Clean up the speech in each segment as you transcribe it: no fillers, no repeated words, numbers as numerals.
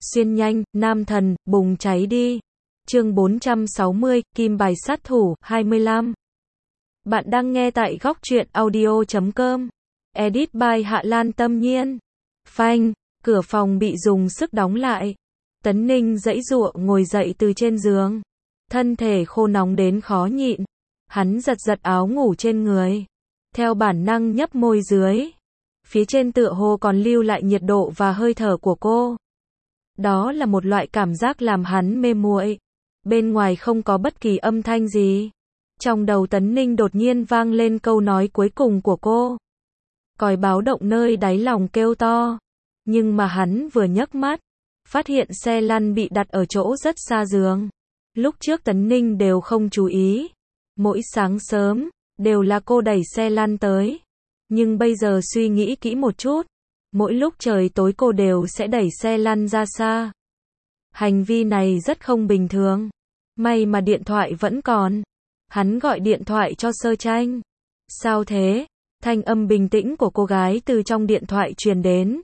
Xuyên nhanh, nam thần, bùng cháy đi. Chương 460, Kim bài sát thủ, 25. Bạn đang nghe tại góc truyện audio.com. Edit by Hạ Lan Tâm Nhiên. Phanh, cửa phòng bị dùng sức đóng lại. Tấn Ninh giãy giụa ngồi dậy từ trên giường. Thân thể khô nóng đến khó nhịn. Hắn giật giật áo ngủ trên người. Theo bản năng nhấp môi dưới. Phía trên tựa hồ còn lưu lại nhiệt độ và hơi thở của cô. Đó là một loại cảm giác làm hắn mê muội. Bên ngoài không có bất kỳ âm thanh gì. Trong đầu Tấn Ninh đột nhiên vang lên câu nói cuối cùng của cô. Còi báo động nơi đáy lòng kêu to. Nhưng mà hắn vừa nhấc mắt, phát hiện xe lăn bị đặt ở chỗ rất xa giường. Lúc trước Tấn Ninh đều không chú ý. Mỗi sáng sớm, đều là cô đẩy xe lăn tới. Nhưng bây giờ suy nghĩ kỹ một chút. Mỗi lúc trời tối cô đều sẽ đẩy xe lăn ra xa. Hành vi này rất không bình thường. May mà điện thoại vẫn còn. Hắn gọi điện thoại cho Sơ Tranh. Sao thế? Thanh âm bình tĩnh của cô gái từ trong điện thoại truyền đến.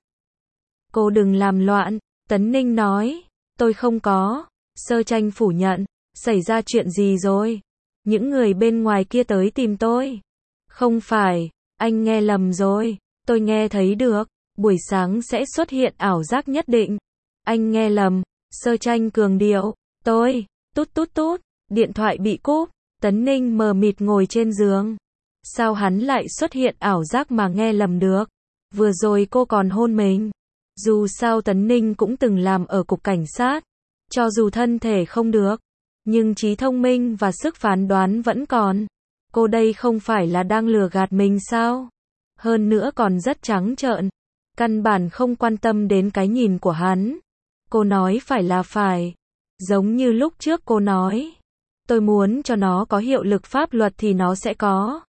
Cô đừng làm loạn, Tấn Ninh nói. Tôi không có. Sơ Tranh phủ nhận. Xảy ra chuyện gì rồi? Những người bên ngoài kia tới tìm tôi. Không phải, anh nghe lầm rồi. Tôi nghe thấy được. Buổi sáng sẽ xuất hiện ảo giác nhất định. Anh nghe lầm. Sơ Tranh cường điệu. Tôi, tút tút tút. Điện thoại bị cúp. Tấn Ninh mờ mịt ngồi trên giường. Sao hắn lại xuất hiện ảo giác mà nghe lầm được? Vừa rồi cô còn hôn mình. Dù sao Tấn Ninh cũng từng làm ở cục cảnh sát. Cho dù thân thể không được, nhưng trí thông minh và sức phán đoán vẫn còn. Cô đây không phải là đang lừa gạt mình sao? Hơn nữa còn rất trắng trợn. Căn bản không quan tâm đến cái nhìn của hắn. Cô nói phải là phải. Giống như lúc trước cô nói. Tôi muốn cho nó có hiệu lực pháp luật thì nó sẽ có.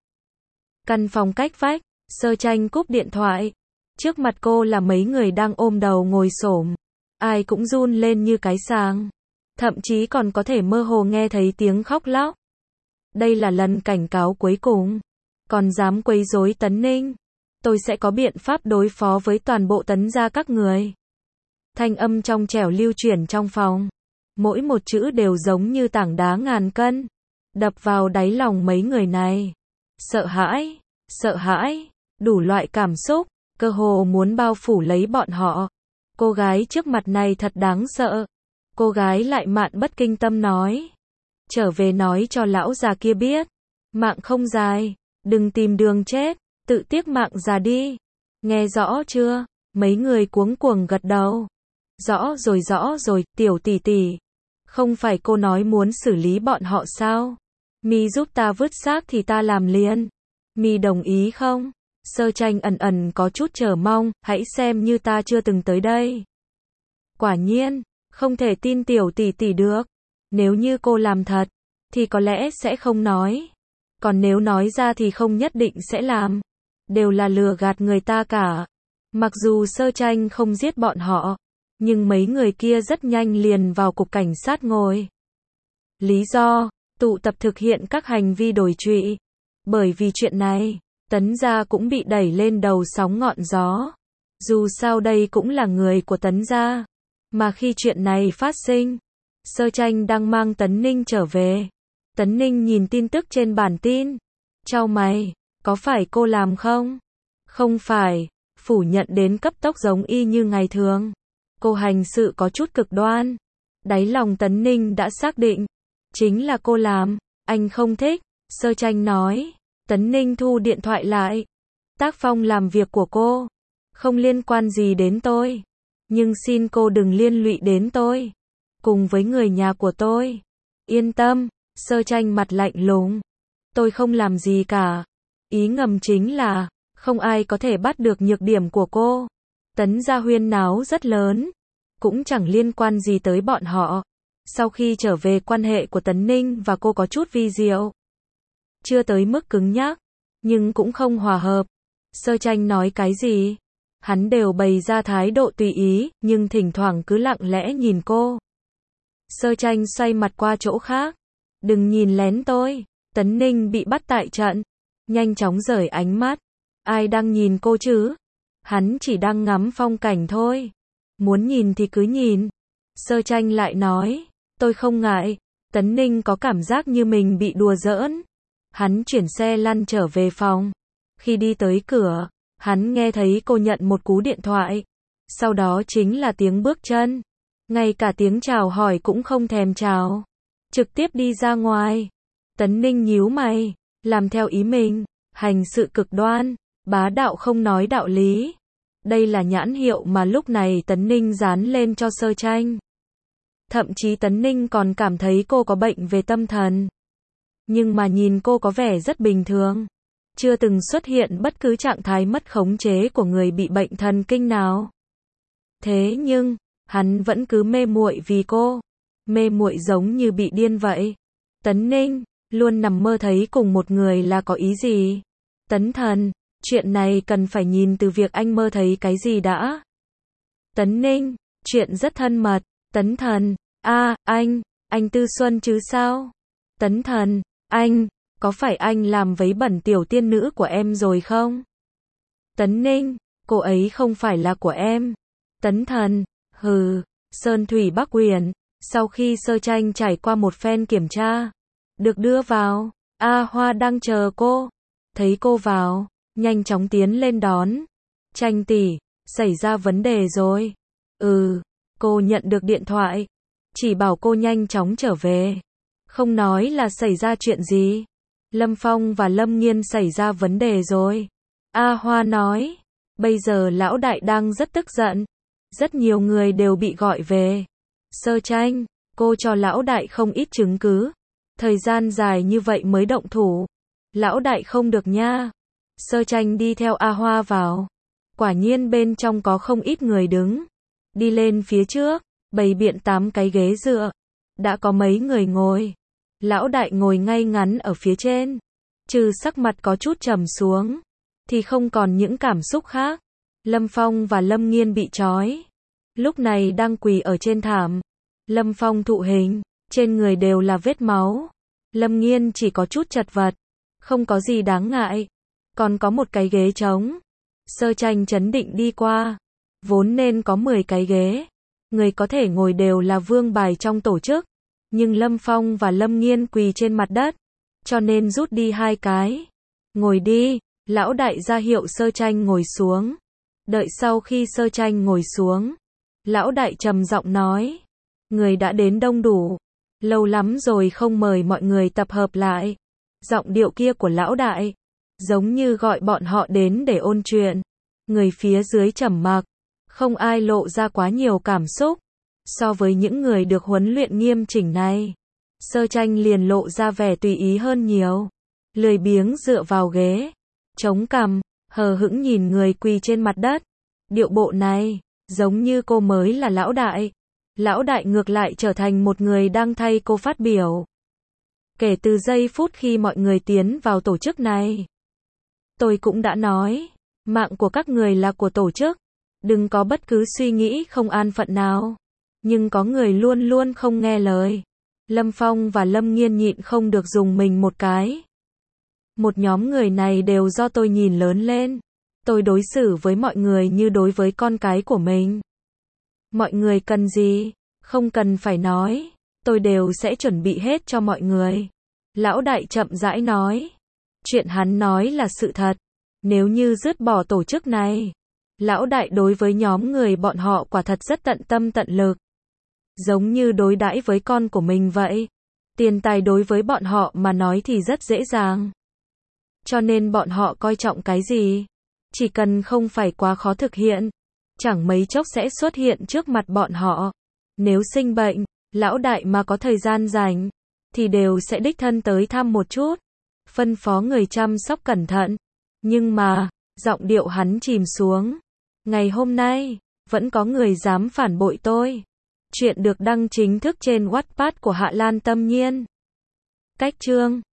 Căn phòng cách vách, Sơ Tranh cúp điện thoại. Trước mặt cô là mấy người đang ôm đầu ngồi xổm. Ai cũng run lên như cái sàng. Thậm chí còn có thể mơ hồ nghe thấy tiếng khóc lóc. Đây là lần cảnh cáo cuối cùng. Còn dám quấy rối Tấn Ninh. Tôi sẽ có biện pháp đối phó với toàn bộ Tấn gia các người. Thanh âm trong trẻo lưu chuyển trong phòng. Mỗi một chữ đều giống như tảng đá ngàn cân. Đập vào đáy lòng mấy người này. Sợ hãi, đủ loại cảm xúc, cơ hồ muốn bao phủ lấy bọn họ. Cô gái trước mặt này thật đáng sợ. Cô gái lại mạn bất kinh tâm nói. Trở về nói cho lão già kia biết. Mạng không dài, đừng tìm đường chết, tự tiếc mạng già đi. Nghe rõ chưa? Mấy người cuống cuồng gật đầu. Rõ rồi, tiểu tỷ tỷ. Không phải cô nói muốn xử lý bọn họ sao? Mi giúp ta vứt xác thì ta làm liền. Mi đồng ý không? Sơ Tranh ẩn có chút chờ mong, hãy xem như ta chưa từng tới đây. Quả nhiên, không thể tin tiểu tỷ tỷ được. Nếu như cô làm thật, thì có lẽ sẽ không nói. Còn nếu nói ra thì không nhất định sẽ làm. Đều là lừa gạt người ta cả. Mặc dù Sơ Tranh không giết bọn họ, nhưng mấy người kia rất nhanh liền vào cục cảnh sát ngồi. Lý do, tụ tập thực hiện các hành vi đồi trụy. Bởi vì chuyện này, Tấn gia cũng bị đẩy lên đầu sóng ngọn gió. Dù sao đây cũng là người của Tấn gia. Mà khi chuyện này phát sinh, Sơ Tranh đang mang Tấn Ninh trở về. Tấn Ninh nhìn tin tức trên bản tin. Chau mày, có phải cô làm không? Không phải, phủ nhận đến cấp tốc giống y như ngày thường. Cô hành sự có chút cực đoan. Đáy lòng Tấn Ninh đã xác định. Chính là cô làm. Anh không thích. Sơ Tranh nói. Tấn Ninh thu điện thoại lại. Tác phong làm việc của cô. Không liên quan gì đến tôi. Nhưng xin cô đừng liên lụy đến tôi. Cùng với người nhà của tôi. Yên tâm. Sơ Tranh mặt lạnh lùng. Tôi không làm gì cả. Ý ngầm chính là, không ai có thể bắt được nhược điểm của cô. Tấn gia huyên náo rất lớn. Cũng chẳng liên quan gì tới bọn họ. Sau khi trở về quan hệ của Tấn Ninh và cô có chút vi diệu. Chưa tới mức cứng nhắc, nhưng cũng không hòa hợp. Sơ Tranh nói cái gì? Hắn đều bày ra thái độ tùy ý, nhưng thỉnh thoảng cứ lặng lẽ nhìn cô. Sơ Tranh xoay mặt qua chỗ khác. Đừng nhìn lén tôi. Tấn Ninh bị bắt tại trận. Nhanh chóng rời ánh mắt. Ai đang nhìn cô chứ? Hắn chỉ đang ngắm phong cảnh thôi. Muốn nhìn thì cứ nhìn. Sơ Tranh lại nói, tôi không ngại. Tấn Ninh có cảm giác như mình bị đùa giỡn. Hắn chuyển xe lăn trở về phòng. Khi đi tới cửa, hắn nghe thấy cô nhận một cú điện thoại. Sau đó chính là tiếng bước chân. Ngay cả tiếng chào hỏi cũng không thèm chào. Trực tiếp đi ra ngoài. Tấn Ninh nhíu mày, làm theo ý mình, hành sự cực đoan, bá đạo không nói đạo lý. Đây là nhãn hiệu mà lúc này Tấn Ninh dán lên cho Sơ Tranh. Thậm chí Tấn Ninh còn cảm thấy cô có bệnh về tâm thần. Nhưng mà nhìn cô có vẻ rất bình thường. Chưa từng xuất hiện bất cứ trạng thái mất khống chế của người bị bệnh thần kinh nào. Thế nhưng, hắn vẫn cứ mê muội vì cô. Mê muội giống như bị điên vậy. Tấn Ninh, luôn nằm mơ thấy cùng một người là có ý gì? Tấn Thần, chuyện này cần phải nhìn từ việc anh mơ thấy cái gì đã. Tấn Ninh, chuyện rất thân mật. Tấn Thần, anh Tư Xuân chứ sao? Tấn Thần, có phải anh làm vấy bẩn tiểu tiên nữ của em rồi không? Tấn Ninh, cô ấy không phải là của em. Tấn Thần, Sơn Thủy Bắc Huyền, sau khi Sơ Tranh trải qua một phen kiểm tra, được đưa vào, A Hoa đang chờ cô. Thấy cô vào, nhanh chóng tiến lên đón. Tranh tỷ, xảy ra vấn đề rồi. Cô nhận được điện thoại. Chỉ bảo cô nhanh chóng trở về. Không nói là xảy ra chuyện gì. Lâm Phong và Lâm Nghiên xảy ra vấn đề rồi. A Hoa nói. Bây giờ lão đại đang rất tức giận. Rất nhiều người đều bị gọi về. Sơ Tranh, cô cho lão đại không ít chứng cứ. Thời gian dài như vậy mới động thủ. Lão đại không được nha. Sơ Tranh đi theo A Hoa vào. Quả nhiên bên trong có không ít người đứng. Đi lên phía trước, bày biện 8 cái ghế dựa. Đã có mấy người ngồi. Lão đại ngồi ngay ngắn ở phía trên. Trừ sắc mặt có chút trầm xuống, thì không còn những cảm xúc khác. Lâm Phong và Lâm Nghiên bị trói. Lúc này đang quỳ ở trên thảm. Lâm Phong thụ hình, trên người đều là vết máu. Lâm Nghiên chỉ có chút chật vật. Không có gì đáng ngại. Còn có một cái ghế trống. Sơ Tranh trấn định đi qua. Vốn nên có 10 cái ghế. Người có thể ngồi đều là vương bài trong tổ chức. Nhưng Lâm Phong và Lâm Nghiên quỳ trên mặt đất. Cho nên rút đi 2 cái. Ngồi đi, lão đại ra hiệu Sơ Tranh ngồi xuống. Đợi sau khi Sơ Tranh ngồi xuống, lão đại trầm giọng nói. Người đã đến đông đủ. Lâu lắm rồi không mời mọi người tập hợp lại. Giọng điệu kia của lão đại, giống như gọi bọn họ đến để ôn chuyện. Người phía dưới trầm mặc. Không ai lộ ra quá nhiều cảm xúc. So với những người được huấn luyện nghiêm chỉnh này, Sơ Tranh liền lộ ra vẻ tùy ý hơn nhiều. Lười biếng dựa vào ghế, chống cằm, hờ hững nhìn người quỳ trên mặt đất. Điệu bộ này, giống như cô mới là lão đại. Lão đại ngược lại trở thành một người đang thay cô phát biểu. Kể từ giây phút khi mọi người tiến vào tổ chức này, tôi cũng đã nói, mạng của các người là của tổ chức. Đừng có bất cứ suy nghĩ không an phận nào. Nhưng có người luôn luôn không nghe lời. Lâm Phong và Lâm Nghiên nhịn không được dùng mình một cái. Một nhóm người này đều do tôi nhìn lớn lên. Tôi đối xử với mọi người như đối với con cái của mình. Mọi người cần gì, không cần phải nói. Tôi đều sẽ chuẩn bị hết cho mọi người. Lão đại chậm rãi nói. Chuyện hắn nói là sự thật. Nếu như dứt bỏ tổ chức này, lão đại đối với nhóm người bọn họ quả thật rất tận tâm tận lực. Giống như đối đãi với con của mình vậy. Tiền tài đối với bọn họ mà nói thì rất dễ dàng. Cho nên bọn họ coi trọng cái gì? Chỉ cần không phải quá khó thực hiện, chẳng mấy chốc sẽ xuất hiện trước mặt bọn họ. Nếu sinh bệnh, lão đại mà có thời gian rảnh, thì đều sẽ đích thân tới thăm một chút. Phân phó người chăm sóc cẩn thận. Nhưng mà, giọng điệu hắn chìm xuống. Ngày hôm nay, vẫn có người dám phản bội tôi. Chuyện được đăng chính thức trên Wattpad của Hạ Lan Tâm Nhiên. Cách chương